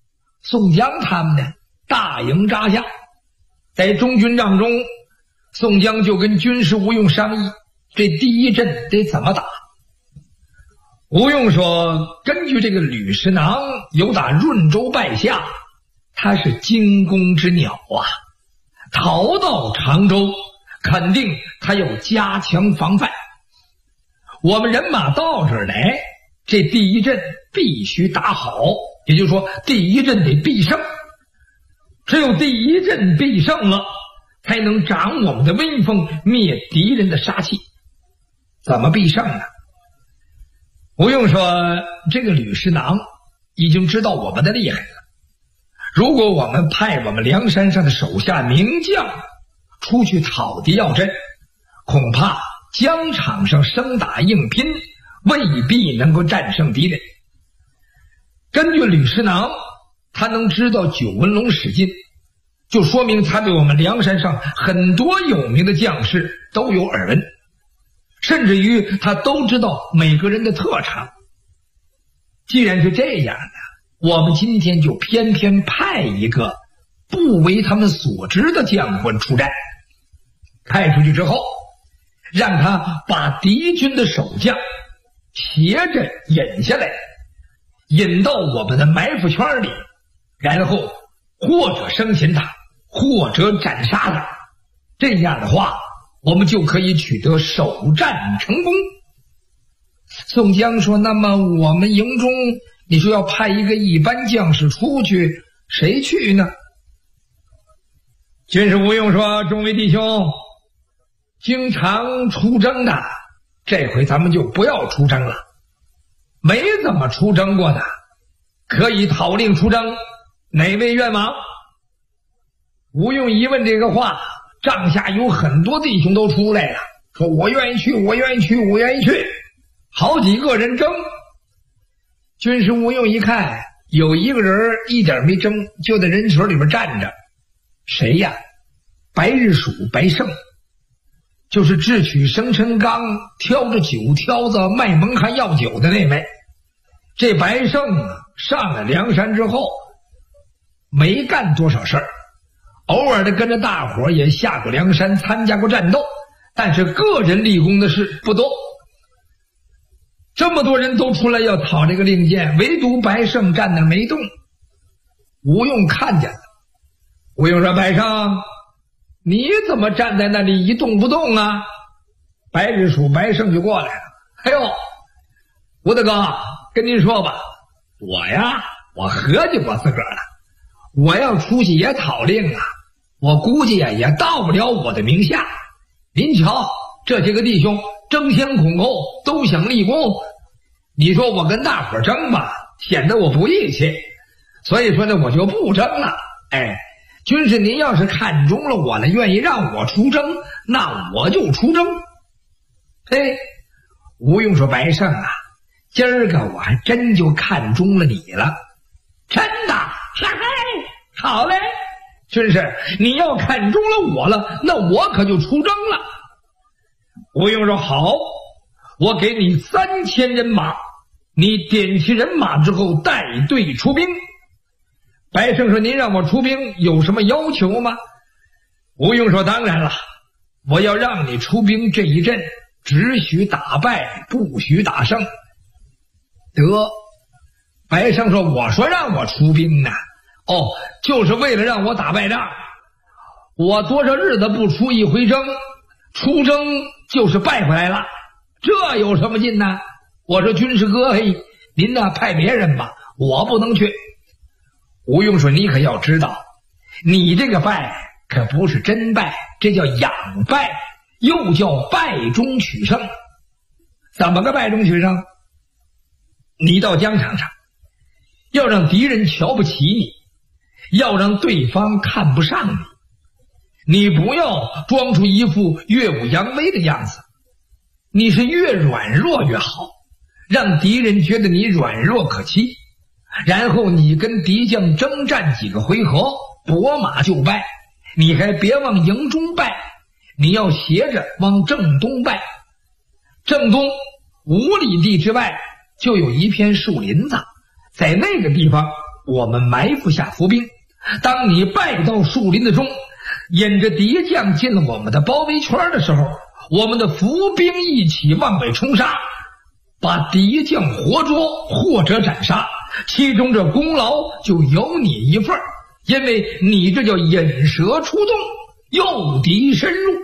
宋江他们呢大营扎下，在中军帐中，宋江就跟军师吴用商议，这第一阵得怎么打。吴用说，根据这个吕师囊有打润州败下，他是惊弓之鸟啊，逃到常州肯定他要加强防范。我们人马到这儿来，这第一阵必须打好，也就是说第一阵得必胜，只有第一阵必胜了，才能掌我们的威风，灭敌人的杀气。怎么必胜呢？吴用说，这个吕师囊已经知道我们的厉害了，如果我们派我们梁山上的手下名将出去讨敌要阵，恐怕疆场上生打硬拼，未必能够战胜敌人。根据吕师囊，他能知道九纹龙史进，就说明他对我们梁山上很多有名的将士都有耳闻，甚至于他都知道每个人的特长。既然是这样的，我们今天就偏偏派一个不为他们所知的将官出战，派出去之后，让他把敌军的守将斜着引下来，引到我们的埋伏圈里，然后或者生擒他，或者斩杀他。这样的话，我们就可以取得首战成功。宋江说，那么我们营中你说要派一个一般将士出去，谁去呢？军师吴用说，众位弟兄经常出征的，这回咱们就不要出征了。没怎么出征过的，可以讨令出征，哪位愿往？吴用一问这个话，帐下有很多弟兄都出来了，说我愿意去，我愿意去，我愿意去，好几个人争。军师吴用一看，有一个人一点没争，就在人群里边站着。谁呀？白日鼠白胜，就是智取生辰纲挑着酒挑子卖蒙汗药酒的那位。这白胜啊，上了梁山之后没干多少事儿，偶尔的跟着大伙也下过梁山，参加过战斗，但是个人立功的事不多。这么多人都出来要讨这个令箭，唯独白胜站那没动。吴用看见了，吴用说，白胜你怎么站在那里一动不动啊？白日鼠白胜就过来了，哎呦，吴大哥，跟您说吧，我合计过自个儿了，我要出去也讨令啊，我估计也到不了我的名下。您瞧，这些个弟兄争先恐后，都想立功，你说我跟大伙争吧，显得我不义气，所以说呢，我就不争了。哎，军师您要是看中了我了，愿意让我出征，那我就出征。嘿，吴用说，白胜啊，今儿个我还真就看中了你了。真的？嘿，好嘞，军师你要看中了我了，那我可就出征了。吴用说，好，我给你3000人马，你点齐人马之后带队出兵。白胜说，您让我出兵有什么要求吗？吴用说，当然了，我要让你出兵这一阵，只许打败，不许打胜。得，白胜说，我说让我出兵呢，就是为了让我打败仗。我多少日子不出一回征，出征就是败回来了，这有什么劲呢？我说，军师哥，嘿，您呢派别人吧，我不能去。吴用说，你可要知道，你这个败可不是真败，这叫养败，又叫败中取胜。怎么个败中取胜？你到疆场上，要让敌人瞧不起你，要让对方看不上你，你不要装出一副耀武扬威的样子，你是越软弱越好，让敌人觉得你软弱可欺，然后你跟敌将征战几个回合，拨马就败。你还别往营中败，你要斜着往正东败。正东5里地之外就有一片树林子，在那个地方我们埋伏下伏兵，当你败到树林子中，引着敌将进了我们的包围圈的时候，我们的伏兵一起往北冲杀，把敌将活捉或者斩杀，其中这功劳就有你一份，因为你这叫引蛇出洞，诱敌深入。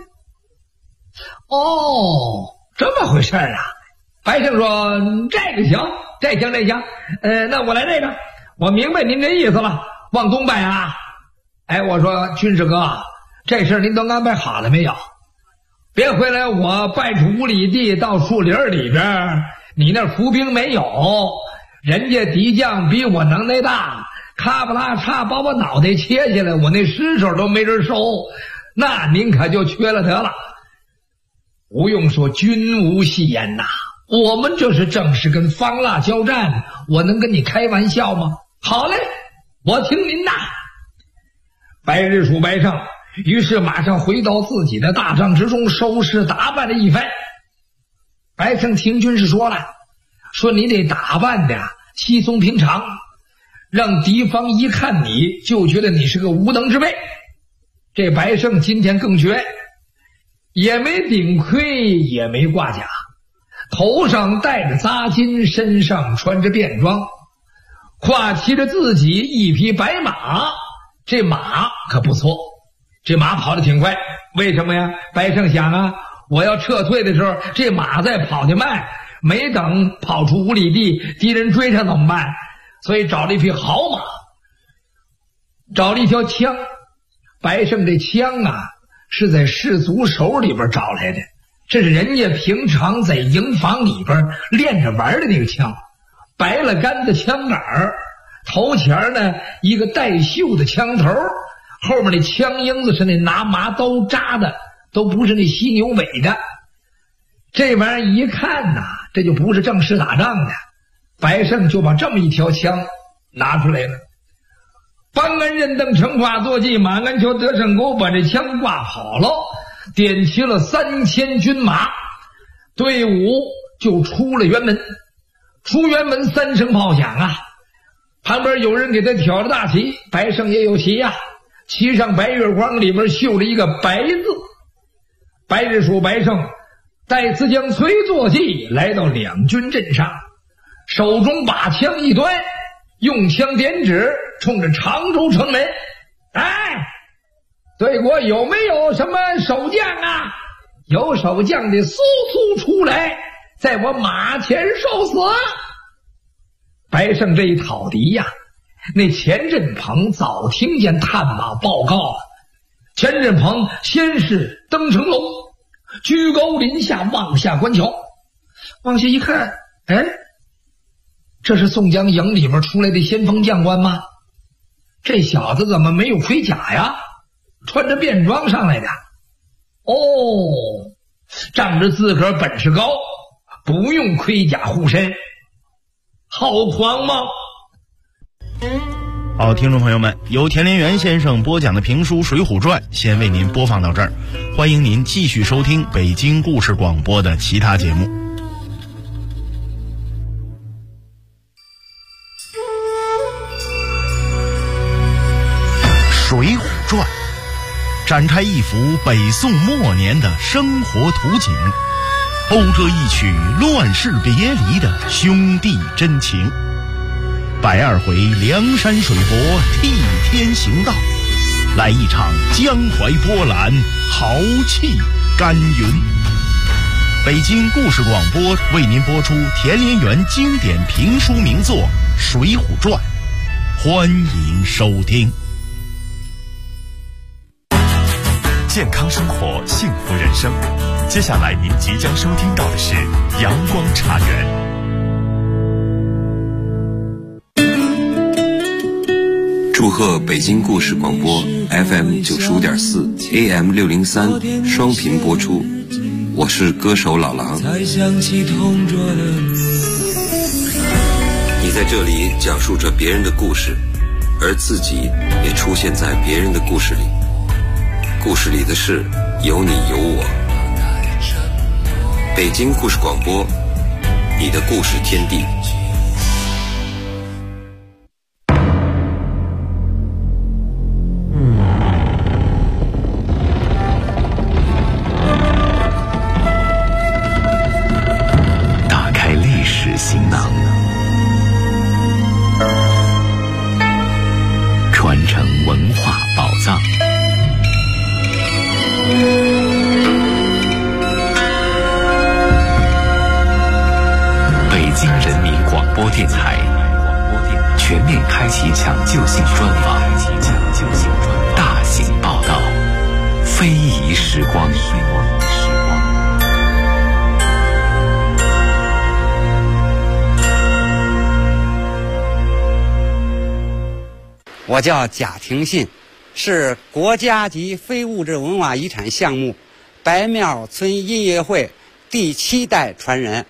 哦，这么回事啊。白胜说这个行，这行，那我来这个，我明白您这意思了，往东北啊。哎，我说军师哥，这事您都安排好了没有？别回来我败出5里地到树林里边，你那伏兵没有，人家敌将比我能耐大，咔不拉嚓把我脑袋切下来，我那尸首都没人收，那您可就缺了得了。不用说君无戏言呐，我们这是正式跟方腊交战，我能跟你开玩笑吗？好嘞，我听您的。白日鼠白胜于是马上回到自己的大帐之中，收拾打扮了一番。白胜听军师说了，说你得打扮的稀松平常，让敌方一看你就觉得你是个无能之辈。这白胜今天更绝，也没顶盔，也没挂甲，头上戴着扎巾，身上穿着便装，跨骑着自己一匹白马。这马可不错，这马跑得挺快。为什么呀？白胜想啊，我要撤退的时候，这马再跑得慢，没等跑出5里地，敌人追上怎么办？所以找了一匹好马，找了一条枪。白胜这枪啊，是在士卒手里边找来的，这是人家平常在营房里边练着玩的那个枪，白了杆的枪杆儿，头前呢一个带锈的枪头，后面那枪缨子是那拿麻刀扎的，都不是那犀牛尾的。这玩意儿一看呐，这就不是正式打仗的。白胜就把这么一条枪拿出来了。班安任邓成跨坐骑，马安求得胜钩，把这枪挂好了，点齐了3000军马，队伍就出了辕门。出辕门3声炮响啊，旁边有人给他挑着大旗，白胜也有旗呀，旗上白月光，里边绣着一个白字。白日鼠白胜带刺将崔坐骑来到两军阵上，手中把枪一端，用枪点指，冲着常州城门，哎，对国有没有什么守将啊？有守将的速出来，在我马前受死。白胜这一讨敌呀，那钱振鹏早听见探马报告了。钱振鹏先是登城楼，居高临下望下观瞧，往下一看，哎，这是宋江营里面出来的先锋将官吗？这小子怎么没有盔甲呀？穿着便装上来的。哦，仗着自个儿本事高，不用盔甲护身，好狂吗？ 好，听众朋友们，由田连元先生播讲的评书《水浒传》先为您播放到这儿，欢迎您继续收听北京故事广播的其他节目。《水浒传》展开一幅北宋末年的生活图景，讴歌一曲乱世别离的兄弟真情。120回梁山水泊替天行道，来一场江淮波澜，豪气干云。北京故事广播为您播出田连元经典评书名作《水浒传》，欢迎收听。 健康生活，幸福人生。接下来您即将收听到的是阳光茶园。 祝贺北京故事广播 FM 95.4 AM 603双频播出，我是歌手老狼。你在这里讲述着别人的故事，而自己也出现在别人的故事里，故事里的事有你有我。北京故事广播，你的故事天地。 人民广播电台全面开启抢救性专访，大型报道，非遗时光。 我叫贾廷信，是国家级非物质文化遗产项目白庙村音乐会第7代传人。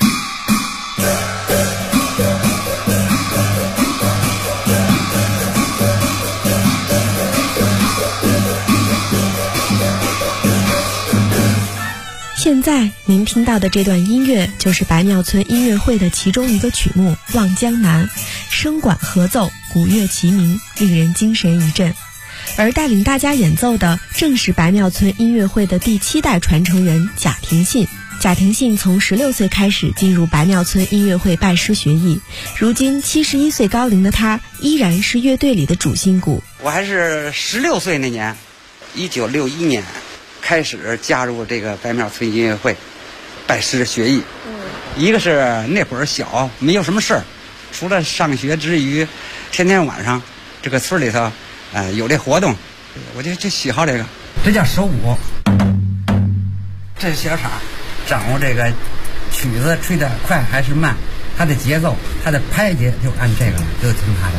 现在您听到的这段音乐就是白庙村音乐会的其中一个曲目《望江南》，声管合奏，鼓乐齐鸣，令人精神一振。而带领大家演奏的正是白庙村音乐会的第7代传承人贾廷信。贾廷信从16岁开始进入白庙村音乐会拜师学艺，如今71岁高龄的他依然是乐队里的主心骨。 我还是16岁那年，1961年开始加入这个白庙村音乐会拜师学艺。一个是那会儿小，没有什么事儿，除了上学之余，天天晚上这个村里头有这活动，我就喜好这个。这叫手鼓，这是小场，掌握这个曲子吹得快还是慢，它的节奏，它的拍节就按这个了，就听它的。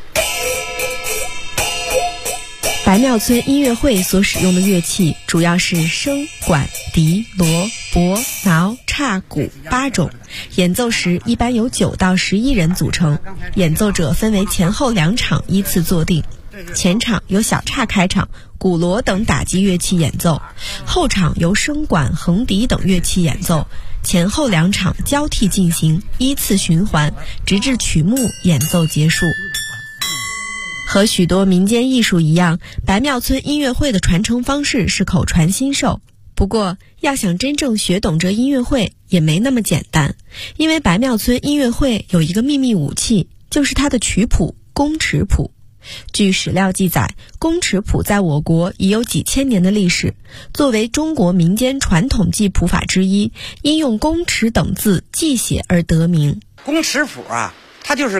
白庙村音乐会所使用的乐器主要是笙、管、笛、锣、钹、挠、叉、鼓8种，演奏时一般由9到11人组成，演奏者分为前后2场依次坐定。前场由小叉开场，鼓锣等打击乐器演奏，后场由笙管、横笛等乐器演奏，前后2场交替进行，依次循环，直至曲目演奏结束。和许多民间艺术一样，白庙村音乐会的传承方式是口传心授。不过，要想真正学懂这音乐会也没那么简单，因为白庙村音乐会有一个秘密武器，就是它的曲谱宫尺谱。据史料记载，宫尺谱在我国已有几千年的历史，作为中国民间传统记谱法之一，因用宫尺等字记写而得名。 宫尺谱啊，它就是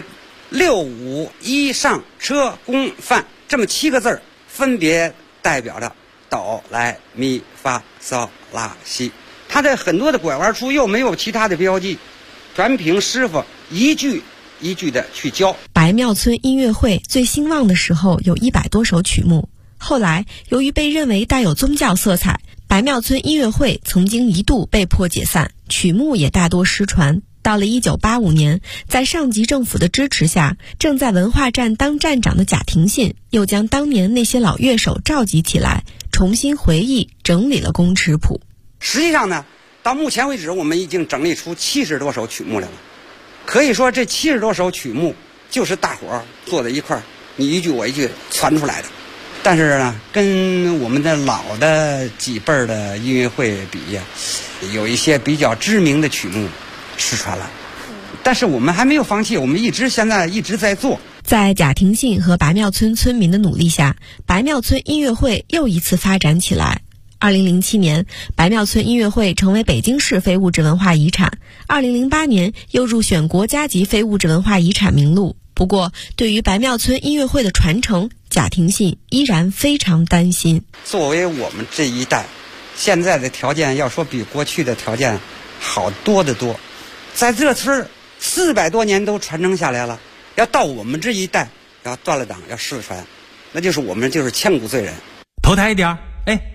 6、5、1上车宫范这么7个字，分别代表着哆来咪发嗦拉西。它这很多的拐弯处又没有其他的标记，全凭师傅一句一句的去教。 白庙村音乐会最兴旺的时候有100多首曲目，后来由于被认为带有宗教色彩，白庙村音乐会曾经一度被迫解散，曲目也大多失传。到了1985年，在上级政府的支持下，正在文化站当站长的贾廷信又将当年那些老乐手召集起来，重新回忆整理了宫尺谱。 实际上呢，到目前为止我们已经整理出70多首曲目来了。可以说这70多首曲目就是大伙儿坐在一块儿，你一句我一句传出来的。但是呢，跟我们的老的几辈儿的音乐会比呀，有一些比较知名的曲目失传了，但是我们还没有放弃，我们现在一直在做。 在贾廷信和白庙村村民的努力下，白庙村音乐会又一次发展起来。2007年，白庙村音乐会成为北京市非物质文化遗产。2008年又入选国家级非物质文化遗产名录。不过，对于白庙村音乐会的传承，贾廷信依然非常担心。 作为我们这一代，现在的条件要说比过去的条件好多得多。在这村400多年都传承下来了，要到我们这一代要断了档，要失传，那就是我们就是千古罪人。 投胎一点，哎。